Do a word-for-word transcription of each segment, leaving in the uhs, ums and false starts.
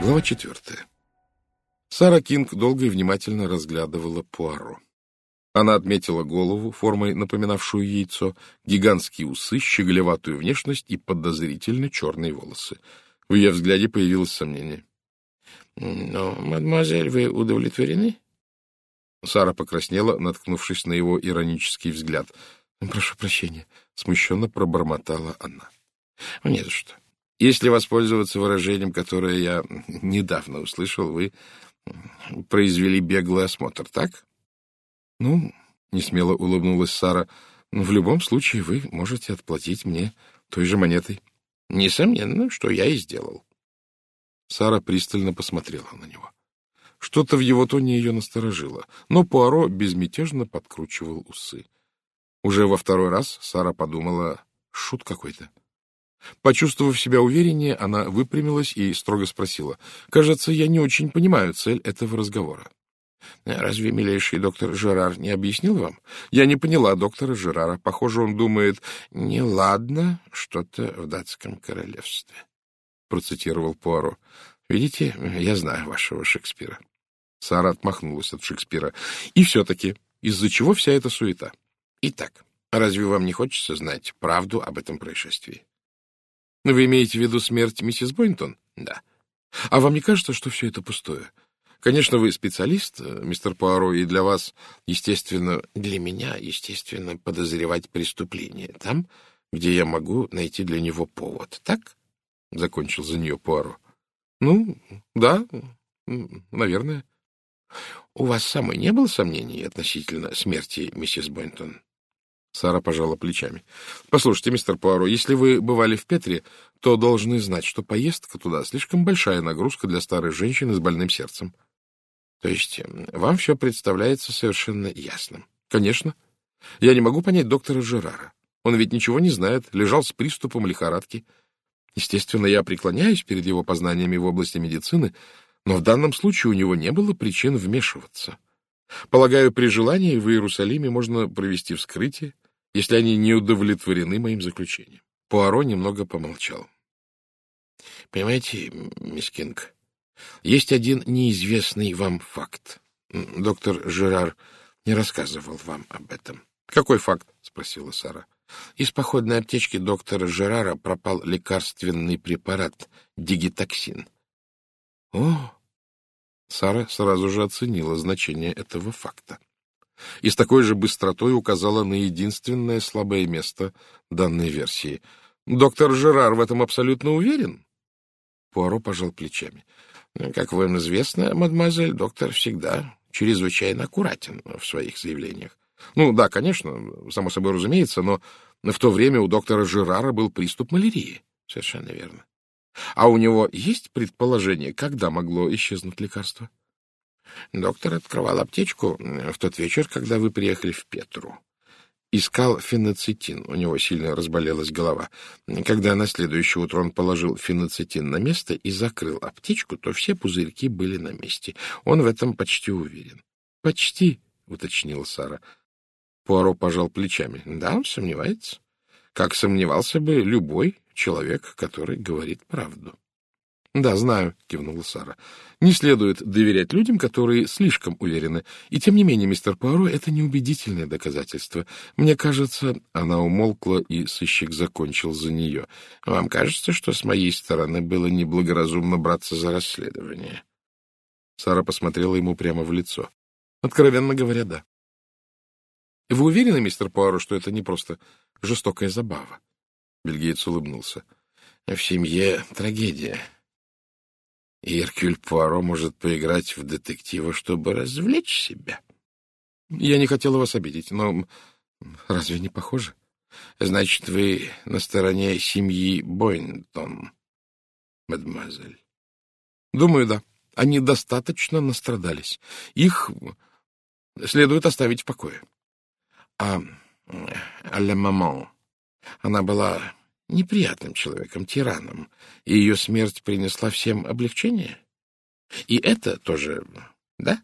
Глава четвертая. Сара Кинг долго и внимательно разглядывала Пуаро. Она отметила голову, формой напоминавшую яйцо, гигантские усы, щеголеватую внешность и подозрительно черные волосы. В ее взгляде появилось сомнение. — Но, мадемуазель, вы удовлетворены? Сара покраснела, наткнувшись на его иронический взгляд. — Прошу прощения, — смущенно пробормотала она. — Не за что. Если воспользоваться выражением, которое я недавно услышал, вы произвели беглый осмотр, так? — Ну, — несмело улыбнулась Сара, — в любом случае вы можете отплатить мне той же монетой. — Несомненно, что я и сделал. Сара пристально посмотрела на него. Что-то в его тоне ее насторожило, но Пуаро безмятежно подкручивал усы. Уже во второй раз Сара подумала, шут какой-то. Почувствовав себя увереннее, она выпрямилась и строго спросила. — Кажется, я не очень понимаю цель этого разговора. — Разве милейший доктор Жерар не объяснил вам? — Я не поняла доктора Жерара. Похоже, он думает, неладно что-то в датском королевстве, — процитировал Пуаро. — Видите, я знаю вашего Шекспира. Сара отмахнулась от Шекспира. — И все-таки, из-за чего вся эта суета? Итак, разве вам не хочется знать правду об этом происшествии? — Вы имеете в виду смерть миссис Бойнтон? — Да. — А вам не кажется, что все это пустое? Конечно, вы специалист, мистер Пуаро, и для вас, естественно... Для меня, естественно, подозревать преступление там, где я могу найти для него повод, так? — закончил за нее Пуаро. — Ну, да, наверное. — У вас самой не было сомнений относительно смерти миссис Бойнтон? Сара пожала плечами. — Послушайте, мистер Пуаро, если вы бывали в Петре, то должны знать, что поездка туда слишком большая нагрузка для старой женщины с больным сердцем. — То есть вам все представляется совершенно ясным? — Конечно. Я не могу понять доктора Жерара. Он ведь ничего не знает, лежал с приступом лихорадки. Естественно, я преклоняюсь перед его познаниями в области медицины, но в данном случае у него не было причин вмешиваться. Полагаю, при желании в Иерусалиме можно провести вскрытие, если они не удовлетворены моим заключением. Пуаро немного помолчал. — Понимаете, мисс Кинг, есть один неизвестный вам факт. Доктор Жерар не рассказывал вам об этом. — Какой факт? — спросила Сара. — Из походной аптечки доктора Жерара пропал лекарственный препарат дигитоксин. — О! Сара сразу же оценила значение этого факта и с такой же быстротой указала на единственное слабое место данной версии. — Доктор Жерар в этом абсолютно уверен? Пуаро пожал плечами. — Как вам известно, мадемуазель, доктор всегда чрезвычайно аккуратен в своих заявлениях. — Ну да, конечно, само собой разумеется, но в то время у доктора Жерара был приступ малярии. — Совершенно верно. — А у него есть предположение, когда могло исчезнуть лекарство? Доктор открывал аптечку в тот вечер, когда вы приехали в Петру. Искал феноцетин, у него сильно разболелась голова. Когда на следующее утро он положил феноцетин на место и закрыл аптечку, то все пузырьки были на месте. Он в этом почти уверен. — Почти, — уточнила Сара. Пуаро пожал плечами. — Да, он сомневается. Как сомневался бы любой человек, который говорит правду. — Да, знаю, — кивнула Сара. — Не следует доверять людям, которые слишком уверены. И тем не менее, мистер Пуаро, это неубедительное доказательство. Мне кажется... Она умолкла, и сыщик закончил за нее. — Вам кажется, что с моей стороны было неблагоразумно браться за расследование? Сара посмотрела ему прямо в лицо. — Откровенно говоря, да. — Вы уверены, мистер Пуаро, что это не просто жестокая забава? Бельгиец улыбнулся. — В семье трагедия. И Эркюль Пуаро может поиграть в детектива, чтобы развлечь себя. Я не хотела вас обидеть, но разве не похоже? Значит, вы на стороне семьи Бойнтон, мадемуазель? Думаю, да. Они достаточно настрадались. Их следует оставить в покое. А ля маман, она была... неприятным человеком, тираном, и ее смерть принесла всем облегчение? И это тоже, да?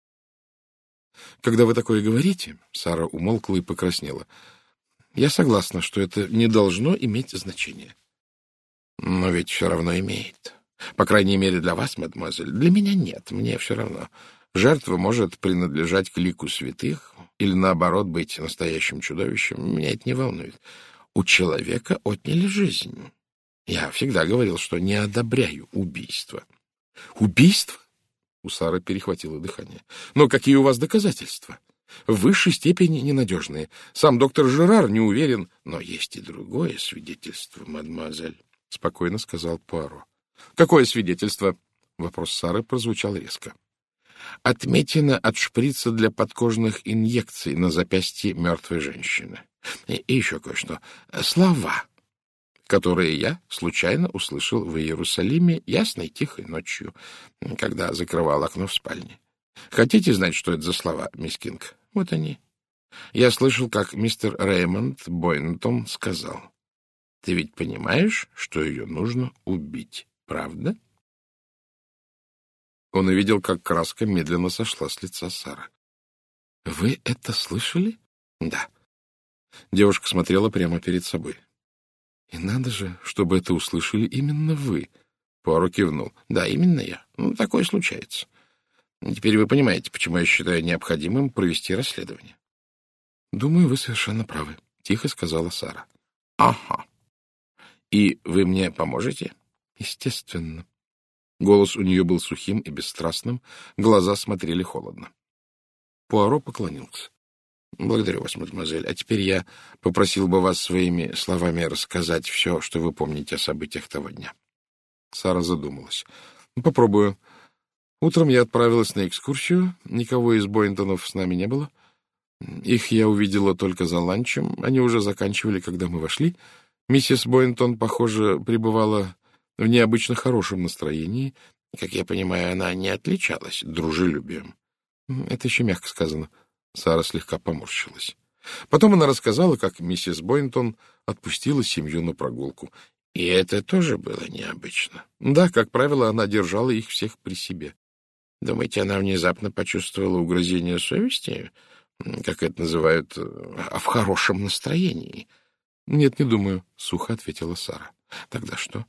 Когда вы такое говорите, Сара умолкла и покраснела. Я согласна, что это не должно иметь значения. Но ведь все равно имеет. По крайней мере, для вас, мадемуазель. Для меня нет, мне все равно. Жертва может принадлежать к лику святых или, наоборот, быть настоящим чудовищем. Меня это не волнует. У человека отняли жизнь. Я всегда говорил, что не одобряю убийство. Убийство? У Сары перехватило дыхание. Но какие у вас доказательства? В высшей степени ненадежные. Сам доктор Жерар не уверен. Но есть и другое свидетельство, мадемуазель, — спокойно сказал Пуаро. Какое свидетельство? Вопрос Сары прозвучал резко. Отметина от шприца для подкожных инъекций на запястье мертвой женщины. И, и еще кое-что. Слова, которые я случайно услышал в Иерусалиме ясной тихой ночью, когда закрывал окно в спальне. Хотите знать, что это за слова, мисс Кинг? Вот они. Я слышал, как мистер Реймонд Бойнтон сказал: «Ты ведь понимаешь, что ее нужно убить, правда?» Он увидел, как краска медленно сошла с лица Сары. — Вы это слышали? — Да. Девушка смотрела прямо перед собой. — И надо же, чтобы это услышали именно вы. Пуаро кивнул. — Да, именно я. Ну, такое случается. Теперь вы понимаете, почему я считаю необходимым провести расследование. — Думаю, вы совершенно правы, — тихо сказала Сара. — Ага. И вы мне поможете? — Естественно. Голос у нее был сухим и бесстрастным, глаза смотрели холодно. Пуаро поклонился. — Благодарю вас, мадемуазель. А теперь я попросил бы вас своими словами рассказать все, что вы помните о событиях того дня. Сара задумалась. — Попробую. Утром я отправилась на экскурсию. Никого из Бойнтонов с нами не было. Их я увидела только за ланчем. Они уже заканчивали, когда мы вошли. Миссис Бойнтон, похоже, пребывала в необычно хорошем настроении. Как я понимаю, она не отличалась дружелюбием. Это еще мягко сказано. Сара слегка поморщилась. Потом она рассказала, как миссис Бойнтон отпустила семью на прогулку. И это тоже было необычно. Да, как правило, она держала их всех при себе. Думаете, она внезапно почувствовала угрызение совести, как это называют, а в хорошем настроении? Нет, не думаю, — сухо ответила Сара. Тогда что?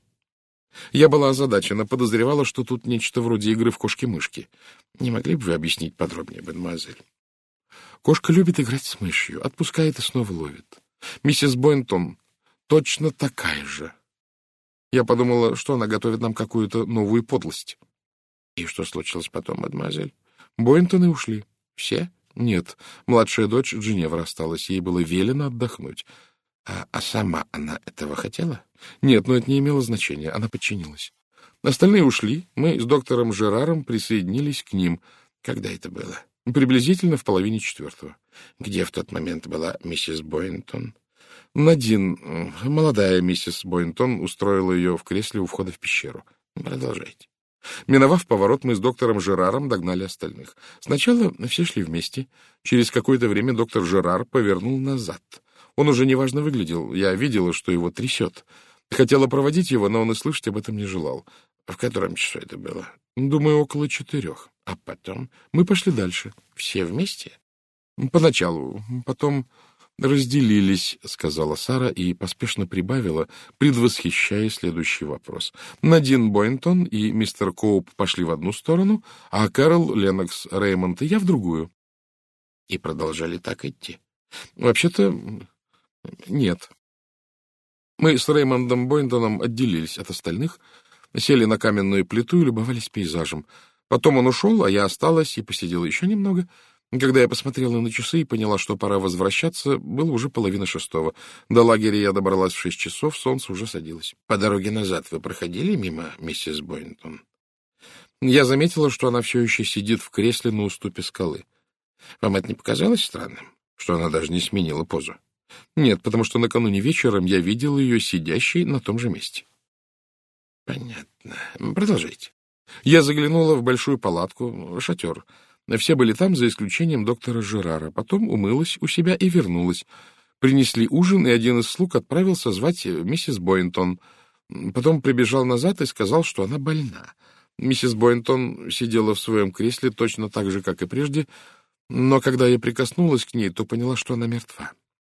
Я была озадачена, подозревала, что тут нечто вроде игры в кошки-мышки. Не могли бы вы объяснить подробнее, мадемуазель? Кошка любит играть с мышью, отпускает и снова ловит. Миссис Бойнтон точно такая же. Я подумала, что она готовит нам какую-то новую подлость. И что случилось потом, мадемуазель? Бойнтоны ушли. Все? Нет. Младшая дочь Джиневра осталась, ей было велено отдохнуть. А, а сама она этого хотела? Нет, но это не имело значения, она подчинилась. Остальные ушли, мы с доктором Жераром присоединились к ним. Когда это было? Приблизительно в половине четвертого. Где в тот момент была миссис Бойнтон? Надин, молодая миссис Бойнтон, устроила ее в кресле у входа в пещеру. Продолжайте. Миновав поворот, мы с доктором Жераром догнали остальных. Сначала все шли вместе. Через какое-то время доктор Жерар повернул назад. Он уже неважно выглядел. Я видела, что его трясет. Хотела проводить его, но он и слышать об этом не желал. В котором часу это было? Думаю, около четырех. А потом мы пошли дальше. Все вместе? Поначалу. Потом разделились, сказала Сара и поспешно прибавила, предвосхищая следующий вопрос. Надин Бойнтон и мистер Коуп пошли в одну сторону, а Кэрол, Леннокс, Реймонд и я в другую. И продолжали так идти. Вообще-то нет. Мы с Реймондом Бойнтоном отделились от остальных, сели на каменную плиту и любовались пейзажем. Потом он ушел, а я осталась и посидела еще немного. Когда я посмотрела на часы и поняла, что пора возвращаться, было уже половина шестого. До лагеря я добралась в шесть часов, солнце уже садилось. По дороге назад вы проходили мимо миссис Бойнтон? Я заметила, что она все еще сидит в кресле на уступе скалы. Вам это не показалось странным, что она даже не сменила позу? Нет, потому что накануне вечером я видел ее сидящей на том же месте. Понятно. Продолжайте. Я заглянула в большую палатку, шатер. Все были там, за исключением доктора Жерара. Потом умылась у себя и вернулась. Принесли ужин, и один из слуг отправился звать миссис Бойнтон. Потом прибежал назад и сказал, что она больна. Миссис Бойнтон сидела в своем кресле точно так же, как и прежде, но когда я прикоснулась к ней, то поняла, что она мертва.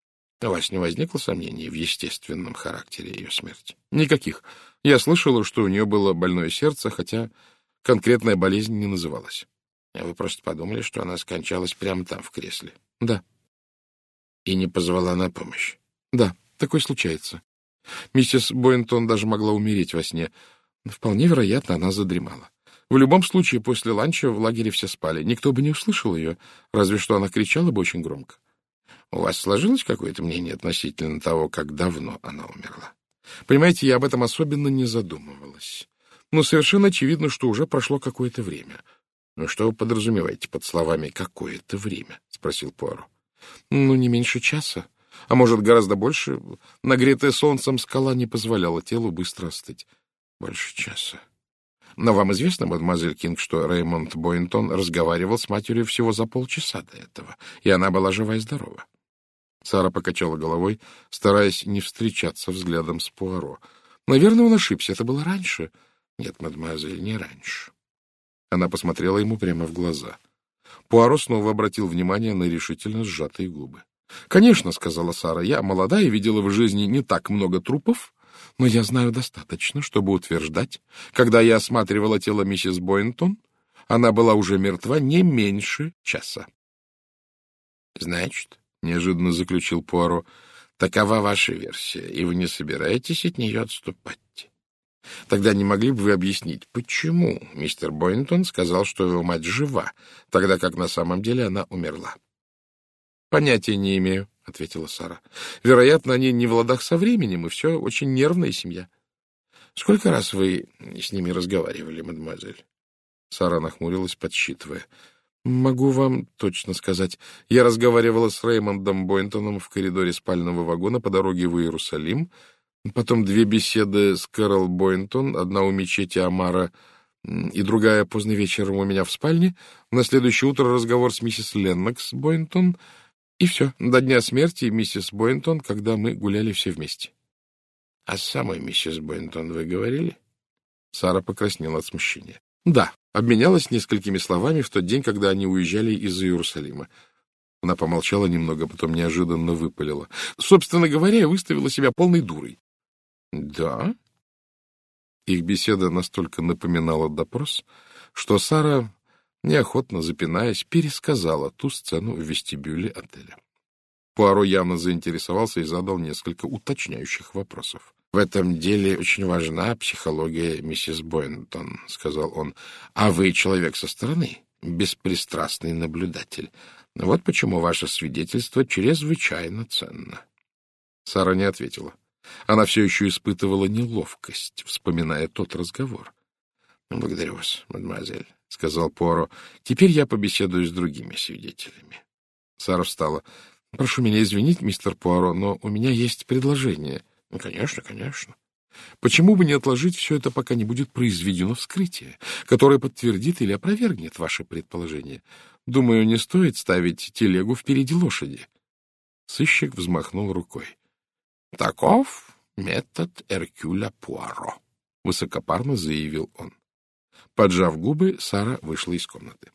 У вас не возникло сомнений в естественном характере ее смерти? Никаких. Я слышала, что у нее было больное сердце, хотя конкретная болезнь не называлась. Вы просто подумали, что она скончалась прямо там, в кресле? Да. И не позвала на помощь? Да, такое случается. Миссис Бойнтон даже могла умереть во сне. Вполне вероятно, она задремала. В любом случае, после ланча в лагере все спали. Никто бы не услышал ее, разве что она кричала бы очень громко. У вас сложилось какое-то мнение относительно того, как давно она умерла? Понимаете, я об этом особенно не задумывалась. Но совершенно очевидно, что уже прошло какое-то время. Ну, что вы подразумеваете под словами «какое-то время»? — спросил Пуаро. Ну, не меньше часа. А может, гораздо больше. Нагретая солнцем скала не позволяла телу быстро остыть. Больше часа. Но вам известно, мадемуазель Кинг, что Реймонд Бойнтон разговаривал с матерью всего за полчаса до этого, и она была жива и здорова. Сара покачала головой, стараясь не встречаться взглядом с Пуаро. Наверное, он ошибся. Это было раньше. Нет, мадемуазель, не раньше. Она посмотрела ему прямо в глаза. Пуаро снова обратил внимание на решительно сжатые губы. — Конечно, — сказала Сара, — я молода и видела в жизни не так много трупов, но я знаю достаточно, чтобы утверждать, когда я осматривала тело миссис Бойнтон, она была уже мертва не меньше часа. — Значит, — неожиданно заключил Пуаро, — такова ваша версия, и вы не собираетесь от нее отступать. Тогда не могли бы вы объяснить, почему мистер Бойнтон сказал, что его мать жива, тогда как на самом деле она умерла? — Понятия не имею, — ответила Сара. — Вероятно, они не в ладах со временем, и все очень нервная семья. — Сколько раз вы с ними разговаривали, мадемуазель? Сара нахмурилась, подсчитывая. — Могу вам точно сказать. Я разговаривала с Реймондом Бойнтоном в коридоре спального вагона по дороге в Иерусалим, потом две беседы с Кэрол Бойнтон, одна у мечети Амара и другая поздно вечером у меня в спальне, на следующее утро разговор с миссис Леннокс Бойнтон, и все, до дня смерти миссис Бойнтон, когда мы гуляли все вместе. — А с самой миссис Бойнтон вы говорили? Сара покраснела от смущения. — Да, обменялась несколькими словами в тот день, когда они уезжали из Иерусалима. Она помолчала немного, потом неожиданно выпалила. Собственно говоря, я выставила себя полной дурой. — Да? Их беседа настолько напоминала допрос, что Сара, неохотно запинаясь, пересказала ту сцену в вестибюле отеля. Пуаро явно заинтересовался и задал несколько уточняющих вопросов. — В этом деле очень важна психология миссис Бойнтон, — сказал он. — А вы человек со стороны, беспристрастный наблюдатель. Вот почему ваше свидетельство чрезвычайно ценно. Сара не ответила. Она все еще испытывала неловкость, вспоминая тот разговор. — Благодарю вас, мадемуазель, — сказал Пуаро. — Теперь я побеседую с другими свидетелями. Сара встала. — Прошу меня извинить, мистер Пуаро, но у меня есть предложение. — Ну, конечно, конечно. Почему бы не отложить все это, пока не будет произведено вскрытие, которое подтвердит или опровергнет ваше предположение? Думаю, не стоит ставить телегу впереди лошади. Сыщик взмахнул рукой. — Таков метод Эркюля Пуаро, — высокопарно заявил он. Поджав губы, Сара вышла из комнаты.